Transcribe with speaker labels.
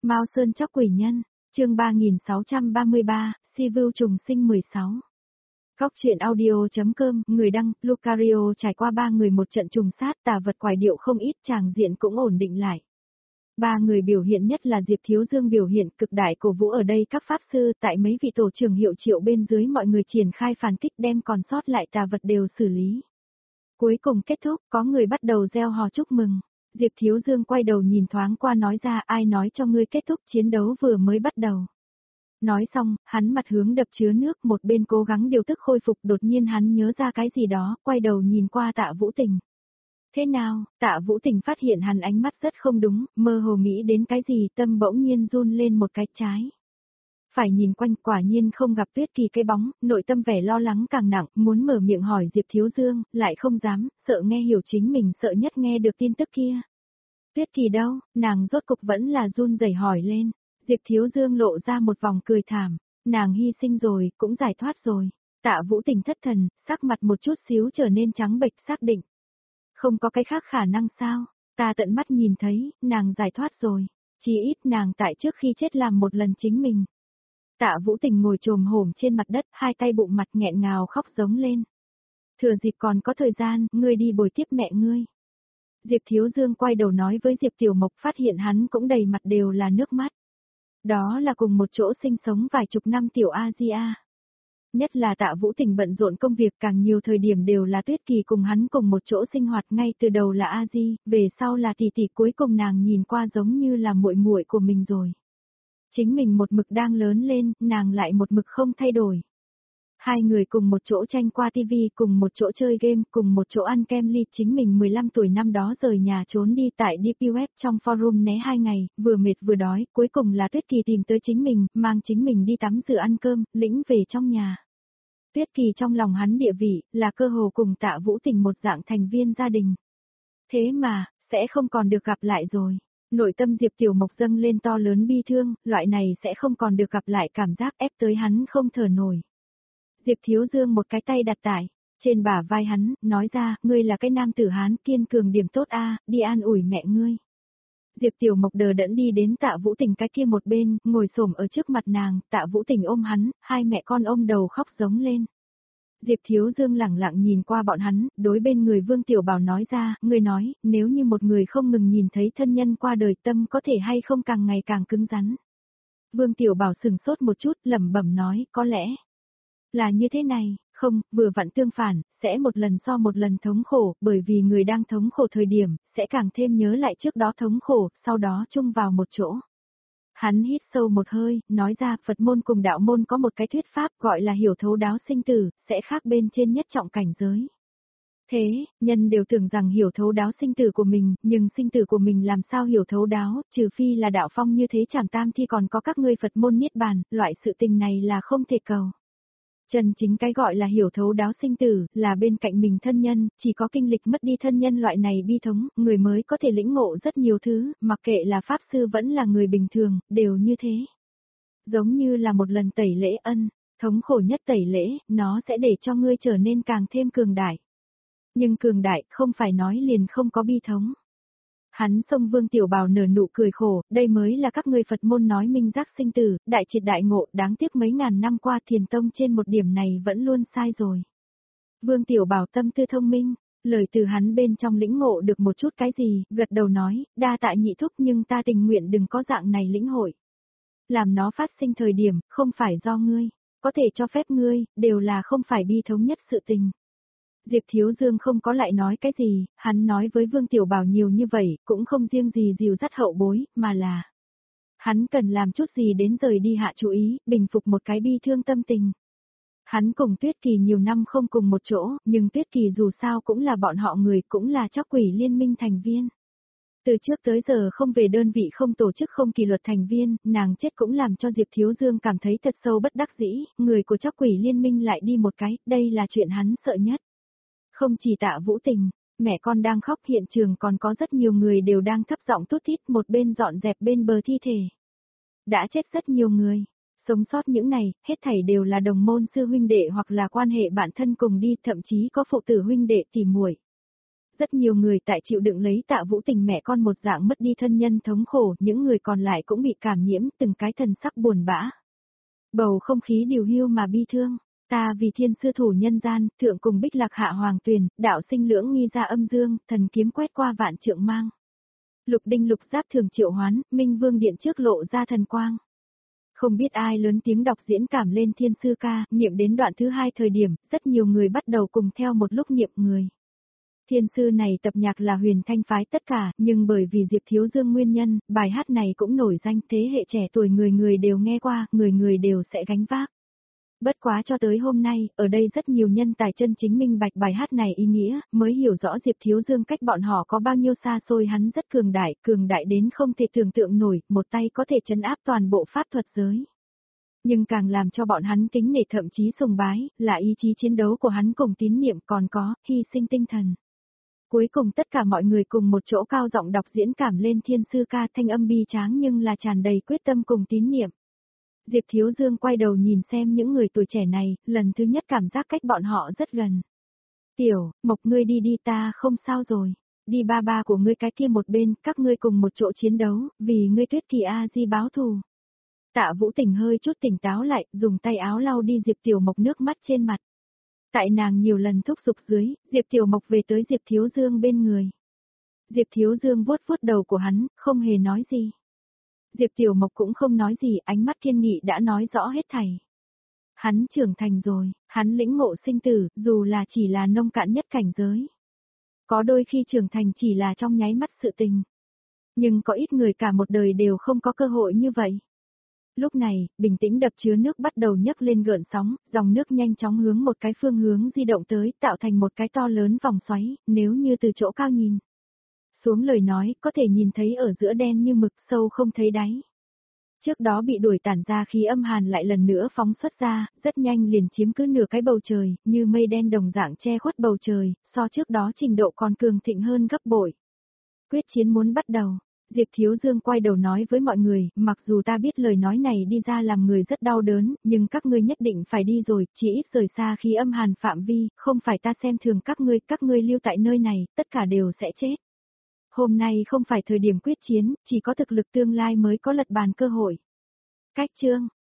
Speaker 1: Mao Sơn Chóc Quỷ Nhân, chương 3633, Si Vưu Trùng Sinh 16. Góc truyện audio.com, người đăng, Lucario. Trải qua 3 người một trận trùng sát, tà vật quái điệu không ít, tràng diện cũng ổn định lại. 3 người biểu hiện nhất là Diệp Thiếu Dương biểu hiện cực đại cổ vũ ở đây các pháp sư, tại mấy vị tổ trưởng hiệu triệu bên dưới mọi người triển khai phản kích đem còn sót lại tà vật đều xử lý. Cuối cùng kết thúc, có người bắt đầu reo hò chúc mừng. Diệp Thiếu Dương quay đầu nhìn thoáng qua nói ra, ai nói cho ngươi kết thúc, chiến đấu vừa mới bắt đầu. Nói xong, hắn mặt hướng đập chứa nước, một bên cố gắng điều tức khôi phục, đột nhiên hắn nhớ ra cái gì đó, quay đầu nhìn qua Tạ Vũ Tình. Thế nào? Tạ Vũ Tình phát hiện hắn ánh mắt rất không đúng, mơ hồ nghĩ đến cái gì, tâm bỗng nhiên run lên một cái trái. Phải nhìn quanh, quả nhiên không gặp Tuyết Kỳ cái bóng, nội tâm vẻ lo lắng càng nặng, muốn mở miệng hỏi Diệp Thiếu Dương, lại không dám, sợ nghe hiểu chính mình, sợ nhất nghe được tin tức kia. Tuyết Kỳ đâu? Nàng rốt cục vẫn là run rẩy hỏi lên. Diệp Thiếu Dương lộ ra một vòng cười thảm, nàng hy sinh rồi, cũng giải thoát rồi. Tạ Vũ Tình thất thần, sắc mặt một chút xíu trở nên trắng bệch, xác định. Không có cái khác khả năng sao? Ta tận mắt nhìn thấy, nàng giải thoát rồi. Chỉ ít nàng tại trước khi chết làm một lần chính mình. Tạ Vũ Tình ngồi chồm hổm trên mặt đất, hai tay bụng mặt nghẹn ngào khóc giống lên. Thừa dịp còn có thời gian, ngươi đi bồi tiếp mẹ ngươi. Diệp Thiếu Dương quay đầu nói với Diệp Tiểu Mộc, phát hiện hắn cũng đầy mặt đều là nước mắt. Đó là cùng một chỗ sinh sống vài chục năm Tiểu Asia. Nhất là Tạ Vũ Tình bận rộn công việc, càng nhiều thời điểm đều là Tuyết Kỳ cùng hắn cùng một chỗ sinh hoạt, ngay từ đầu là A Di, về sau là tỷ tỷ, cuối cùng nàng nhìn qua giống như là muội muội của mình rồi. Chính mình một mực đang lớn lên, nàng lại một mực không thay đổi. Hai người cùng một chỗ tranh qua tivi, cùng một chỗ chơi game, cùng một chỗ ăn kem ly. Chính mình 15 tuổi năm đó rời nhà trốn đi tại Deep Web trong forum né 2 ngày, vừa mệt vừa đói, cuối cùng là Tuyết Kỳ tìm tới chính mình, mang chính mình đi tắm rửa ăn cơm, lĩnh về trong nhà. Tuyết Kỳ trong lòng hắn địa vị, là cơ hồ cùng Tạ Vũ Tình một dạng thành viên gia đình. Thế mà, sẽ không còn được gặp lại rồi. Nội tâm Diệp Tiểu Mộc dâng lên to lớn bi thương, loại này sẽ không còn được gặp lại cảm giác ép tới hắn không thở nổi. Diệp Thiếu Dương một cái tay đặt tại trên bả vai hắn, nói ra, ngươi là cái nam tử Hán, kiên cường điểm tốt a, đi an ủi mẹ ngươi. Diệp Tiểu Mộc đờ đẫn đi đến Tạ Vũ Tình cái kia một bên, ngồi xổm ở trước mặt nàng, Tạ Vũ Tình ôm hắn, hai mẹ con ôm đầu khóc giống lên. Diệp Thiếu Dương lẳng lặng nhìn qua bọn hắn, đối bên người Vương Tiểu Bảo nói ra, ngươi nói, nếu như một người không ngừng nhìn thấy thân nhân qua đời, tâm có thể hay không càng ngày càng cứng rắn. Vương Tiểu Bảo sừng sốt một chút, lẩm bẩm nói, có lẽ là như thế này, không, vừa vặn tương phản, sẽ một lần so một lần thống khổ, bởi vì người đang thống khổ thời điểm, sẽ càng thêm nhớ lại trước đó thống khổ, sau đó chung vào một chỗ. Hắn hít sâu một hơi, nói ra, Phật môn cùng đạo môn có một cái thuyết pháp gọi là hiểu thấu đáo sinh tử, sẽ khác bên trên nhất trọng cảnh giới. Thế, nhân đều tưởng rằng hiểu thấu đáo sinh tử của mình, nhưng sinh tử của mình làm sao hiểu thấu đáo, trừ phi là đạo phong như thế Trảm Tam Thi còn có các ngươi Phật môn niết bàn, loại sự tình này là không thể cầu. Chân chính cái gọi là hiểu thấu đáo sinh tử, là bên cạnh mình thân nhân, chỉ có kinh lịch mất đi thân nhân loại này bi thống, người mới có thể lĩnh ngộ rất nhiều thứ, mặc kệ là pháp sư vẫn là người bình thường, đều như thế. Giống như là một lần tẩy lễ ân, thống khổ nhất tẩy lễ, nó sẽ để cho ngươi trở nên càng thêm cường đại. Nhưng cường đại không phải nói liền không có bi thống. Hắn xông Vương Tiểu Bảo nở nụ cười khổ, đây mới là các ngươi Phật môn nói minh giác sinh tử, đại triệt đại ngộ, đáng tiếc mấy ngàn năm qua Thiền Tông trên một điểm này vẫn luôn sai rồi. Vương Tiểu Bảo tâm tư thông minh, lời từ hắn bên trong lĩnh ngộ được một chút cái gì, gật đầu nói, đa tạ nhị thúc nhưng ta tình nguyện đừng có dạng này lĩnh hội. Làm nó phát sinh thời điểm, không phải do ngươi, có thể cho phép ngươi, đều là không phải bi thống nhất sự tình. Diệp Thiếu Dương không có lại nói cái gì, hắn nói với Vương Tiểu Bảo nhiều như vậy, cũng không riêng gì dìu dắt hậu bối, mà là hắn cần làm chút gì đến rời đi hạ chú ý, bình phục một cái bi thương tâm tình. Hắn cùng Tuyết Kỳ nhiều năm không cùng một chỗ, nhưng Tuyết Kỳ dù sao cũng là bọn họ người, cũng là Chóc Quỷ Liên minh thành viên. Từ trước tới giờ không về đơn vị, không tổ chức, không kỷ luật thành viên, nàng chết cũng làm cho Diệp Thiếu Dương cảm thấy thật sâu bất đắc dĩ, người của Chóc Quỷ Liên minh lại đi một cái, đây là chuyện hắn sợ nhất. Không chỉ Tạ Vũ Tình, mẹ con đang khóc, hiện trường còn có rất nhiều người đều đang thấp giọng thút thít, một bên dọn dẹp bên bờ thi thể. Đã chết rất nhiều người, sống sót những này, hết thảy đều là đồng môn sư huynh đệ hoặc là quan hệ bạn thân cùng đi, thậm chí có phụ tử huynh đệ tỉ muội. Rất nhiều người tại chịu đựng lấy Tạ Vũ Tình mẹ con một dạng mất đi thân nhân thống khổ, những người còn lại cũng bị cảm nhiễm, từng cái thần sắc buồn bã. Bầu không khí điều hưu mà bi thương. Ta vì thiên sư thủ nhân gian, thượng cùng bích lạc hạ hoàng tuyền, đạo sinh lưỡng nghi ra âm dương, thần kiếm quét qua vạn trượng mang. Lục đinh lục giáp thường triệu hoán, minh vương điện trước lộ ra thần quang. Không biết ai lớn tiếng đọc diễn cảm lên thiên sư ca, niệm đến đoạn thứ 2 thời điểm, rất nhiều người bắt đầu cùng theo một lúc niệm người. Thiên sư này tập nhạc là Huyền Thanh phái tất cả, nhưng bởi vì Diệp Thiếu Dương nguyên nhân, bài hát này cũng nổi danh, thế hệ trẻ tuổi người người đều nghe qua, người người đều sẽ gánh vác. Bất quá cho tới hôm nay, ở đây rất nhiều nhân tài chân chính minh bạch bài hát này ý nghĩa, mới hiểu rõ Diệp Thiếu Dương cách bọn họ có bao nhiêu xa xôi, hắn rất cường đại đến không thể tưởng tượng nổi, một tay có thể trấn áp toàn bộ pháp thuật giới. Nhưng càng làm cho bọn hắn kính nể thậm chí sùng bái, là ý chí chiến đấu của hắn cùng tín niệm, còn có, hy sinh tinh thần. Cuối cùng tất cả mọi người cùng một chỗ cao giọng đọc diễn cảm lên thiên sư ca, thanh âm bi tráng nhưng là tràn đầy quyết tâm cùng tín niệm. Diệp Thiếu Dương quay đầu nhìn xem những người tuổi trẻ này, lần thứ nhất cảm giác cách bọn họ rất gần. Tiểu, Mộc ngươi đi đi, ta không sao rồi. Đi ba ba của ngươi cái kia một bên, các ngươi cùng một chỗ chiến đấu, vì ngươi Tuyết Kỳ A-di báo thù. Tạ Vũ Tình hơi chút tỉnh táo lại, dùng tay áo lau đi Diệp Tiểu Mộc nước mắt trên mặt. Tại nàng nhiều lần thúc giục dưới, Diệp Tiểu Mộc về tới Diệp Thiếu Dương bên người. Diệp Thiếu Dương vuốt vuốt đầu của hắn, không hề nói gì. Diệp Tiểu Mộc cũng không nói gì, ánh mắt kiên nghị đã nói rõ hết thảy. Hắn trưởng thành rồi, hắn lĩnh ngộ sinh tử, dù là chỉ là nông cạn nhất cảnh giới. Có đôi khi trưởng thành chỉ là trong nháy mắt sự tình. Nhưng có ít người cả một đời đều không có cơ hội như vậy. Lúc này, bình tĩnh đập chứa nước bắt đầu nhấc lên gợn sóng, dòng nước nhanh chóng hướng một cái phương hướng di động tới, tạo thành một cái to lớn vòng xoáy, nếu như từ chỗ cao nhìn xuống lời nói, có thể nhìn thấy ở giữa đen như mực, sâu không thấy đáy. Trước đó bị đuổi tản ra khí âm hàn lại lần nữa phóng xuất ra, rất nhanh liền chiếm cứ nửa cái bầu trời, như mây đen đồng dạng che khuất bầu trời, so trước đó trình độ còn cường thịnh hơn gấp bội. Quyết chiến muốn bắt đầu. Diệp Thiếu Dương quay đầu nói với mọi người, mặc dù ta biết lời nói này đi ra làm người rất đau đớn, nhưng các ngươi nhất định phải đi rồi, chỉ ít rời xa khí âm hàn phạm vi, không phải ta xem thường các ngươi lưu tại nơi này, tất cả đều sẽ chết. Hôm nay không phải thời điểm quyết chiến, chỉ có thực lực tương lai mới có lật bàn cơ hội. Cách chương